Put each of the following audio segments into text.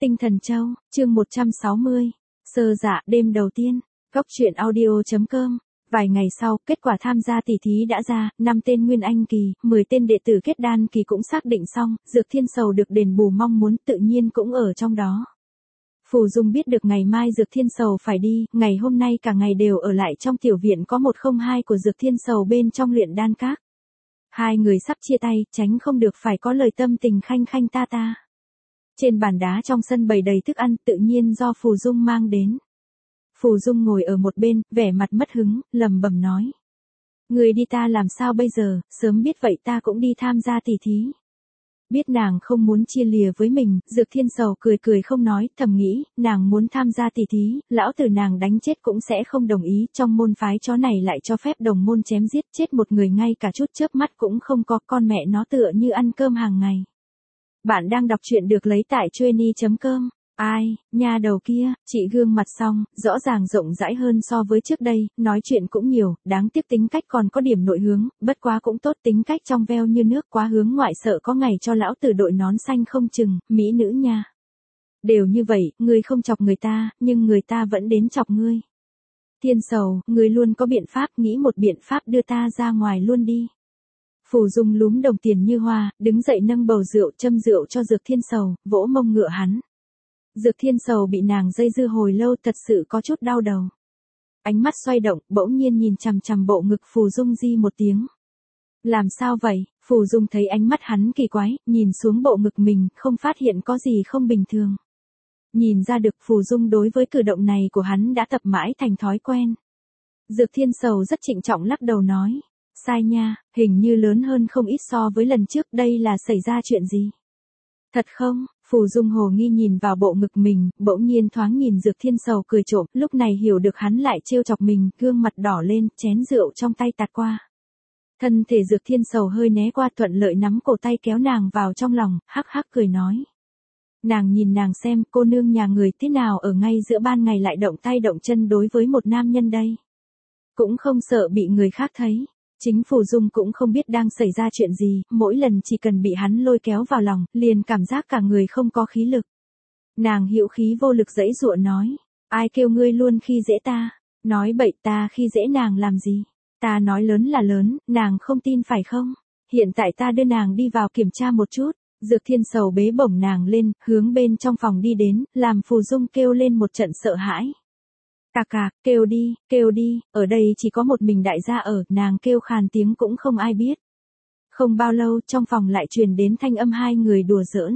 Tinh Thần Châu, chương 160. Sơ dạ đêm đầu tiên. Góc truyện audio.com. Vài ngày sau, kết quả tham gia tỷ thí đã ra, 5 tên Nguyên Anh kỳ, 10 tên đệ tử kết đan kỳ cũng xác định xong, Dược Thiên Sầu được đền bù mong muốn tự nhiên cũng ở trong đó. Phù Dung biết được ngày mai Dược Thiên Sầu phải đi, ngày hôm nay cả ngày đều ở lại trong tiểu viện có 102 của Dược Thiên Sầu bên trong luyện đan các. Hai người sắp chia tay, tránh không được phải có lời tâm tình khanh khanh ta ta. Trên bàn đá trong sân bày đầy thức ăn tự nhiên do Phù Dung mang đến. Phù Dung ngồi ở một bên, vẻ mặt mất hứng, lầm bầm nói. Người đi ta làm sao bây giờ, sớm biết vậy ta cũng đi tham gia tỷ thí. Biết nàng không muốn chia lìa với mình, Dược Thiên Sầu cười cười không nói, thầm nghĩ, nàng muốn tham gia tỷ thí, lão tử nàng đánh chết cũng sẽ không đồng ý, trong môn phái chó này lại cho phép đồng môn chém giết chết một người ngay cả chút chớp mắt cũng không có, con mẹ nó tựa như ăn cơm hàng ngày. Bạn đang đọc truyện được lấy tại Chueny.com. Ai, nha đầu kia, chị gương mặt xong, rõ ràng rộng rãi hơn so với trước đây, nói chuyện cũng nhiều, đáng tiếc tính cách còn có điểm nội hướng, bất quá cũng tốt, tính cách trong veo như nước, quá hướng ngoại sợ có ngày cho lão tử đội nón xanh không chừng, mỹ nữ nha. Đều như vậy, ngươi không chọc người ta, nhưng người ta vẫn đến chọc ngươi. Thiên Sầu, ngươi luôn có biện pháp, nghĩ một biện pháp đưa ta ra ngoài luôn đi. Phù Dung lúm đồng tiền như hoa, đứng dậy nâng bầu rượu châm rượu cho Dược Thiên Sầu, vỗ mông ngựa hắn. Dược Thiên Sầu bị nàng dây dưa hồi lâu thật sự có chút đau đầu. Ánh mắt xoay động, bỗng nhiên nhìn chằm chằm bộ ngực Phù Dung di một tiếng. Làm sao vậy? Phù Dung thấy ánh mắt hắn kỳ quái, nhìn xuống bộ ngực mình, không phát hiện có gì không bình thường. Nhìn ra được Phù Dung đối với cử động này của hắn đã tập mãi thành thói quen. Dược Thiên Sầu rất trịnh trọng lắc đầu nói. Sai nha, hình như lớn hơn không ít so với lần trước, đây là xảy ra chuyện gì? Thật không? Phù Dung hồ nghi nhìn vào bộ ngực mình, bỗng nhiên thoáng nhìn Dược Thiên Sầu cười trộm, lúc này hiểu được hắn lại trêu chọc mình, gương mặt đỏ lên, chén rượu trong tay tạt qua. Thân thể Dược Thiên Sầu hơi né qua, thuận lợi nắm cổ tay kéo nàng vào trong lòng, hắc hắc cười nói. Nàng nhìn nàng xem, cô nương nhà người thế nào ở ngay giữa ban ngày lại động tay động chân đối với một nam nhân đây. Cũng không sợ bị người khác thấy. Chính Phù Dung cũng không biết đang xảy ra chuyện gì, mỗi lần chỉ cần bị hắn lôi kéo vào lòng, liền cảm giác cả người không có khí lực. Nàng hữu khí vô lực giãy giụa nói, ai kêu ngươi luôn khi dễ ta, nói bậy ta khi dễ nàng làm gì, ta nói lớn là lớn, nàng không tin phải không, hiện tại ta đưa nàng đi vào kiểm tra một chút, Dược Thiên Sầu bế bổng nàng lên, hướng bên trong phòng đi đến, làm Phù Dung kêu lên một trận sợ hãi. Cạc cạc, kêu đi, ở đây chỉ có một mình đại gia ở, nàng kêu khàn tiếng cũng không ai biết. Không bao lâu trong phòng lại truyền đến thanh âm hai người đùa giỡn.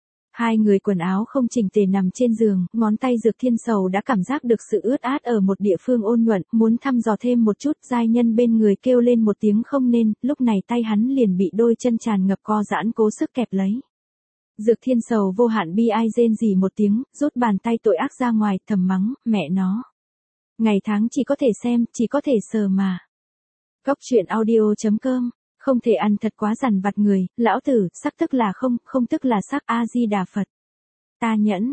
Hai người quần áo không chỉnh tề nằm trên giường, ngón tay Dược Thiên Sầu đã cảm giác được sự ướt át ở một địa phương ôn nhuận, muốn thăm dò thêm một chút, giai nhân bên người kêu lên một tiếng không nên, lúc này tay hắn liền bị đôi chân tràn ngập co giãn cố sức kẹp lấy. Dược Thiên Sầu vô hạn bi ai rên rỉ một tiếng, rút bàn tay tội ác ra ngoài, thầm mắng, mẹ nó. Ngày tháng chỉ có thể xem, chỉ có thể sờ mà. Góc truyện audio.com. Không thể ăn thật quá dằn vặt người, lão tử, sắc tức là không, không tức là sắc, A-di-đà Phật. Ta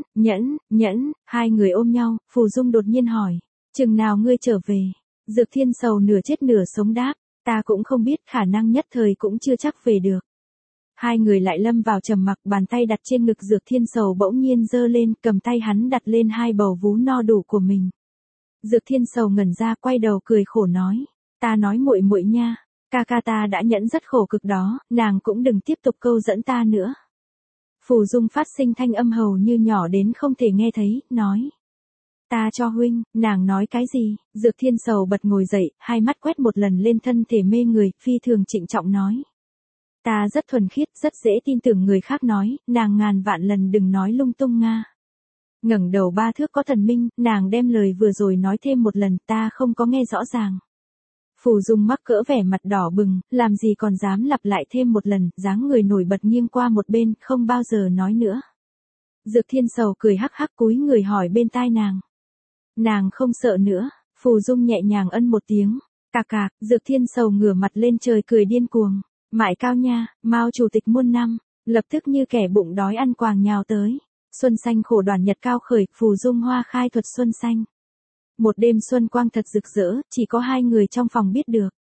nhẫn, hai người ôm nhau, Phù Dung đột nhiên hỏi, chừng nào ngươi trở về? Dược Thiên Sầu nửa chết nửa sống đáp, ta cũng không biết, khả năng nhất thời cũng chưa chắc về được. Hai người lại lâm vào trầm mặc, bàn tay đặt trên ngực Dược Thiên Sầu bỗng nhiên giơ lên, cầm tay hắn đặt lên hai bầu vú no đủ của mình. Dược Thiên Sầu ngẩn ra, quay đầu cười khổ nói, ta nói muội muội nha, ca ca ta đã nhẫn rất khổ cực đó, nàng cũng đừng tiếp tục câu dẫn ta nữa. Phù Dung phát sinh thanh âm hầu như nhỏ đến không thể nghe thấy, nói. Ta cho huynh, nàng nói cái gì? Dược Thiên Sầu bật ngồi dậy, hai mắt quét một lần lên thân thể mê người, phi thường trịnh trọng nói. Ta rất thuần khiết, rất dễ tin tưởng người khác nói, nàng ngàn vạn lần đừng nói lung tung nga. Ngẩng đầu ba thước có thần minh, nàng đem lời vừa rồi nói thêm một lần, ta không có nghe rõ ràng. Phù Dung mắc cỡ vẻ mặt đỏ bừng, làm gì còn dám lặp lại thêm một lần, dáng người nổi bật nghiêng qua một bên, không bao giờ nói nữa. Dược Thiên Sầu cười hắc hắc cúi người hỏi bên tai nàng. Nàng không sợ nữa, Phù Dung nhẹ nhàng ân một tiếng, cạc cạc, Dược Thiên Sầu ngửa mặt lên trời cười điên cuồng. Mại cao nha, Mao chủ tịch muôn năm, lập tức như kẻ bụng đói ăn quàng nhào tới. Xuân xanh khổ đoàn nhật cao khởi, Phù Dung hoa khai thuật xuân xanh. Một đêm xuân quang thật rực rỡ, chỉ có hai người trong phòng biết được.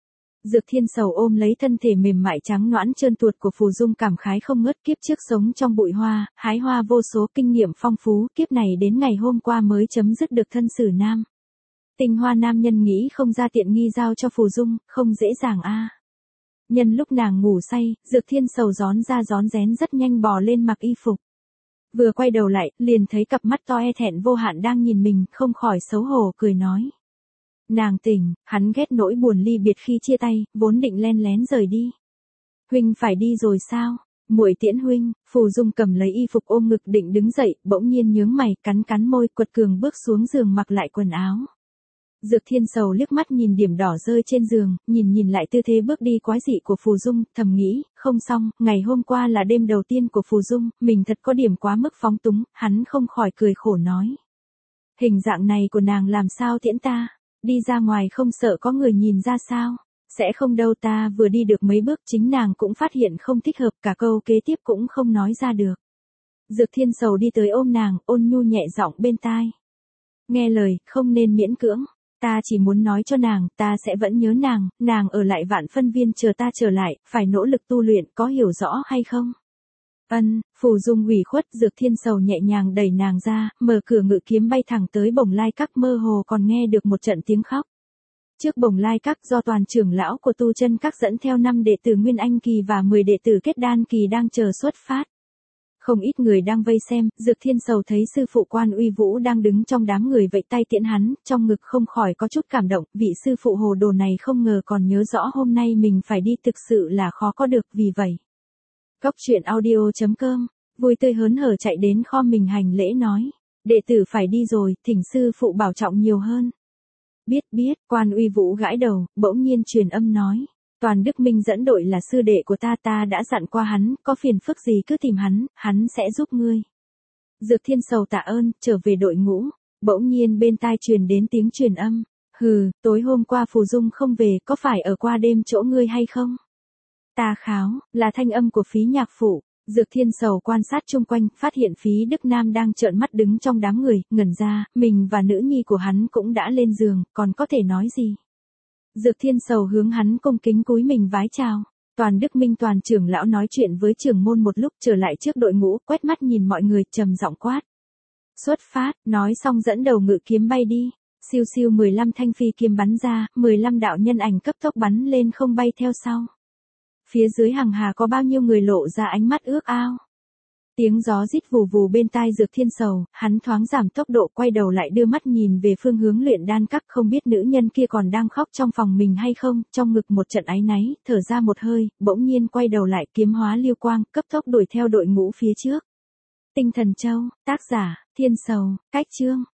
Dược Thiên Sầu ôm lấy thân thể mềm mại trắng nõn trơn tuột của Phù Dung cảm khái không ngớt, kiếp trước sống trong bụi hoa, hái hoa vô số, kinh nghiệm phong phú, kiếp này đến ngày hôm qua mới chấm dứt được thân xử nam. Tinh hoa nam nhân nghĩ không ra tiện nghi giao cho Phù Dung, không dễ dàng a. Nhân lúc nàng ngủ say, Dược Thiên Sầu rón ra rón rén rất nhanh bò lên mặc y phục. Vừa quay đầu lại, liền thấy cặp mắt to e thẹn vô hạn đang nhìn mình, không khỏi xấu hổ cười nói. Nàng tỉnh, hắn ghét nỗi buồn ly biệt khi chia tay, vốn định len lén rời đi. Huynh phải đi rồi sao? Muội tiễn huynh. Phù Dung cầm lấy y phục ôm ngực định đứng dậy, bỗng nhiên nhướng mày, cắn cắn môi, quật cường bước xuống giường mặc lại quần áo. Dược Thiên Sầu liếc mắt nhìn điểm đỏ rơi trên giường, nhìn lại tư thế bước đi quái dị của Phù Dung, thầm nghĩ, không xong, ngày hôm qua là đêm đầu tiên của Phù Dung, mình thật có điểm quá mức phóng túng, hắn không khỏi cười khổ nói. Hình dạng này của nàng làm sao tiễn ta? Đi ra ngoài không sợ có người nhìn ra sao? Sẽ không đâu, ta vừa đi được mấy bước chính nàng cũng phát hiện không thích hợp, cả câu kế tiếp cũng không nói ra được. Dược Thiên Sầu đi tới ôm nàng, ôn nhu nhẹ giọng bên tai. Nghe lời, không nên miễn cưỡng. Ta chỉ muốn nói cho nàng, ta sẽ vẫn nhớ nàng ở lại Vạn Phân Viên chờ ta trở lại, phải nỗ lực tu luyện, có hiểu rõ hay không? Ân. Phù Dung ủy khuất, Dược Thiên Sầu nhẹ nhàng đẩy nàng ra, mở cửa ngự kiếm bay thẳng tới Bồng Lai Các, mơ hồ còn nghe được một trận tiếng khóc. Trước Bồng Lai Các, do toàn trưởng lão của Tu Chân Các dẫn theo 5 đệ tử Nguyên Anh kỳ và 10 đệ tử Kết Đan kỳ đang chờ xuất phát. Không ít người đang vây xem, Dược Thiên Sầu thấy sư phụ Quan Uy Vũ đang đứng trong đám người vẫy tay tiễn hắn, trong ngực không khỏi có chút cảm động, vị sư phụ hồ đồ này không ngờ còn nhớ rõ hôm nay mình phải đi, thực sự là khó có được, vì vậy. Góc truyện audio.com, vui tươi hớn hở chạy đến kho mình hành lễ nói, đệ tử phải đi rồi, thỉnh sư phụ bảo trọng nhiều hơn. Biết, Quan Uy Vũ gãi đầu, bỗng nhiên truyền âm nói. Toàn Đức Minh dẫn đội là sư đệ của ta đã dặn qua hắn, có phiền phức gì cứ tìm hắn sẽ giúp ngươi. Dược Thiên Sầu tạ ơn, trở về đội ngũ, bỗng nhiên bên tai truyền đến tiếng truyền âm. Hừ, tối hôm qua Phù Dung không về, có phải ở qua đêm chỗ ngươi hay không? Ta kháo, là thanh âm của Phí nhạc phụ. Dược Thiên Sầu quan sát chung quanh, phát hiện Phí Đức Nam đang trợn mắt đứng trong đám người, ngẩn ra, mình và nữ nhi của hắn cũng đã lên giường, còn có thể nói gì? Dược Thiên Sầu hướng hắn cung kính cúi mình vái chào. Toàn Đức Minh toàn trưởng lão nói chuyện với trưởng môn một lúc, trở lại trước đội ngũ, quét mắt nhìn mọi người, trầm giọng quát. Xuất phát, nói xong dẫn đầu ngự kiếm bay đi. Siêu siêu 15 thanh phi kiếm bắn ra, 15 đạo nhân ảnh cấp tốc bắn lên không bay theo sau. Phía dưới hàng hà có bao nhiêu người lộ ra ánh mắt ước ao. Tiếng gió rít vù vù bên tai Dược Thiên Sầu, hắn thoáng giảm tốc độ, quay đầu lại đưa mắt nhìn về phương hướng luyện đan các, không biết nữ nhân kia còn đang khóc trong phòng mình hay không, trong ngực một trận áy náy, thở ra một hơi, bỗng nhiên quay đầu lại, kiếm hóa liêu quang, cấp tốc đuổi theo đội ngũ phía trước. Tinh Thần Châu, tác giả, Thiên Sầu, cách chương.